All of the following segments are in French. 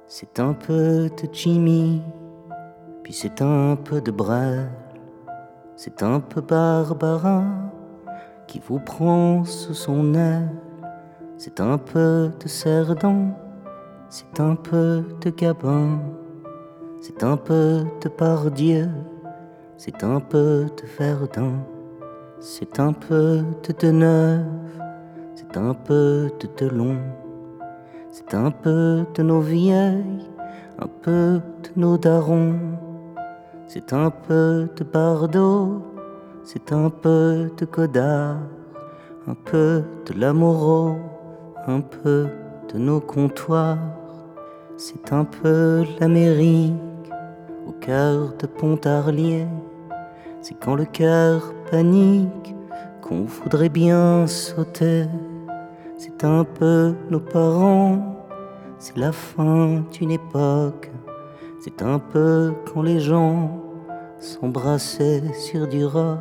C'est un peu de Jimmy, puis c'est un peu de Brel, c'est un peu Barbara qui vous prend sous son aile. C'est un peu de Cerdan, c'est un peu de Gabin, c'est un peu de Pardieu, c'est un peu de Verdun, c'est un peu de Deneuve, c'est un peu de Delon, c'est un peu de nos vieilles, un peu de nos darons, c'est un peu de Bardot, c'est un peu de Godard, un peu de Lamoureux, un peu de nos comptoirs. C'est un peu l'Amérique au cœur de Pontarlier. C'est quand le cœur panique qu'on voudrait bien sauter. C'est un peu nos parents, c'est la fin d'une époque. C'est un peu quand les gens s'embrassaient sur du rock.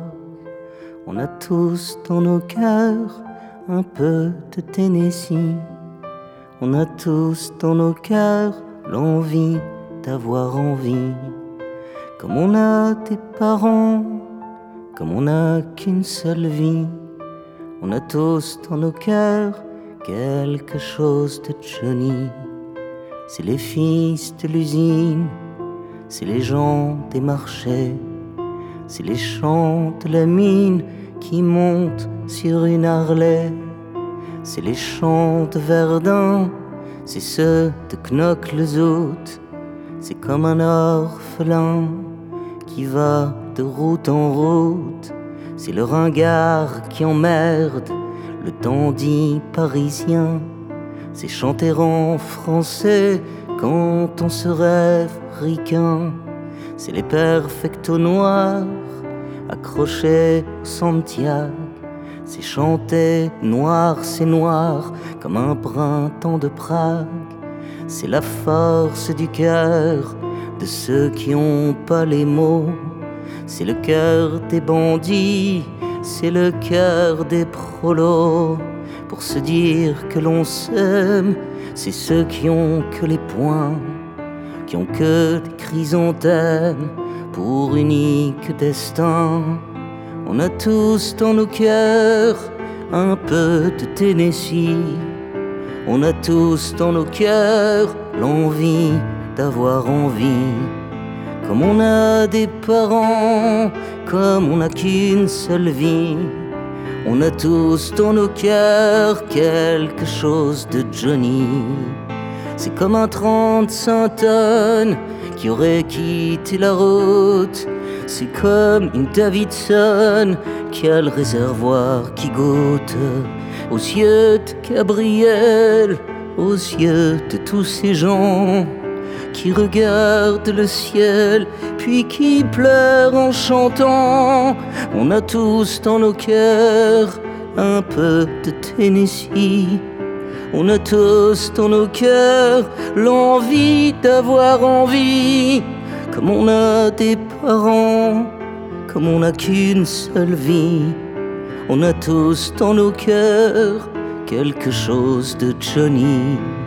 On a tous dans nos cœurs un peu de Tennessee. On a tous dans nos cœurs l'envie d'avoir envie. Comme on a des parents, comme on n'a qu'une seule vie. On a tous dans nos cœurs quelque chose de Johnny. C'est les fils de l'usine, c'est les gens des marchés, c'est les chants de la mine qui montent sur une Harley. C'est les chants de Verdun, c'est ceux de Knock-le-Zout. C'est comme un orphelin qui va de route en route. C'est le ringard qui emmerde le dandy parisien. C'est chanter en français quand on se rêve ricain. C'est les perfectos noirs accrochés au Santiago. C'est chanter noir, c'est noir comme un printemps de Prague. C'est la force du cœur de ceux qui ont pas les mots. C'est le cœur des bandits, c'est le cœur des prolos. Pour se dire que l'on s'aime, c'est ceux qui ont que les poings, qui ont que des chrysanthèmes pour unique destin. On a tous dans nos cœurs un peu de Tennessee. On a tous dans nos cœurs l'envie d'avoir envie. Comme on a des parents, comme on n'a qu'une seule vie. On a tous dans nos cœurs quelque chose de Johnny. C'est comme un 35 tonnes qui aurait quitté la route. C'est comme une Davidson qui a le réservoir qui goûte aux yeux de Gabriel, aux yeux de tous ces gens qui regardent le ciel puis qui pleurent en chantant. On a tous dans nos cœurs un peu de Tennessee. On a tous dans nos cœurs l'envie d'avoir envie. Comme on a des parents, comme on n'a qu'une seule vie. On a tous dans nos cœurs quelque chose de Johnny.